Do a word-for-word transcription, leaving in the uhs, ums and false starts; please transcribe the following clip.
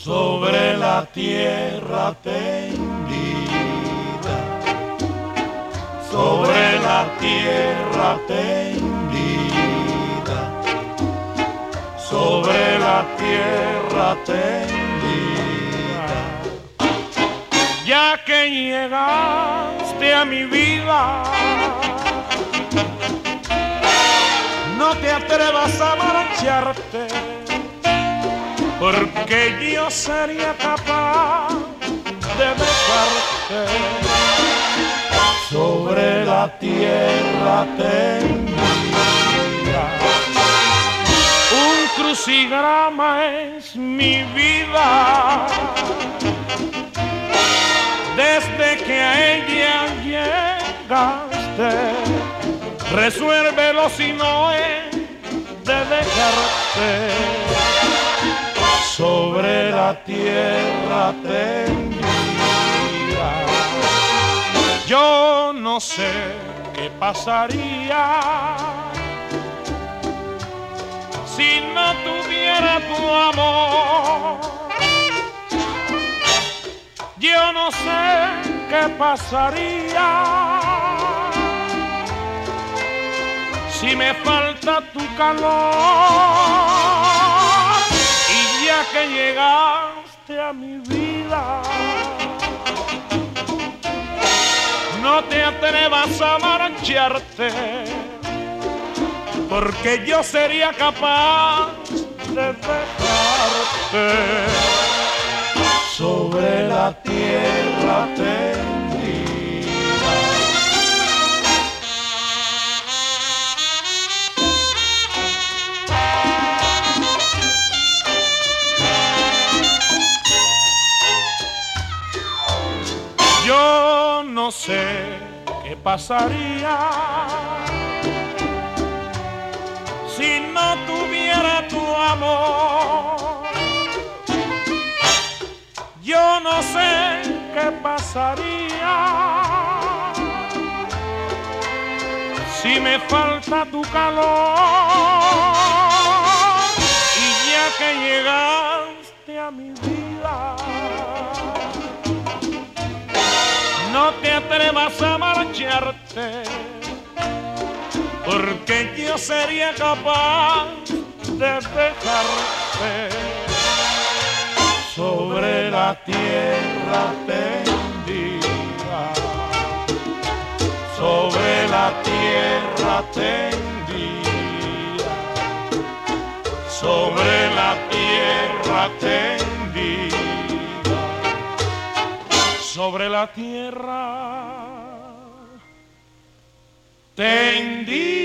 sobre la tierra tendida, sobre la tierra tendida, sobre la tierra tendida. Ya que llegaste a mi vida, no te atrevas a marcharte, porque yo sería capaz de dejarte sobre la tierra tendida. Un crucigrama es mi vida, desde que a ella llegaste. Resuélvelo si no es de dejarte sobre la tierra tendida. Yo no sé qué pasaría si no tuviera tu amor. Yo no sé qué pasaría si me falta tu calor. Y ya que llegaste a mi vida, no te atrevas a marcharte, porque yo sería capaz de dejarte sobre la tierra tendida. Yo no sé qué pasaría si no tuviera tu amor. Yo no sé qué pasaría si me falta tu calor. Y ya que llegaste a mi vida, no te atrevas a marcharte, porque yo sería capaz de dejarte sobre la tierra tendida, sobre la tierra tendida, sobre la tierra tendida, sobre la tierra tendida.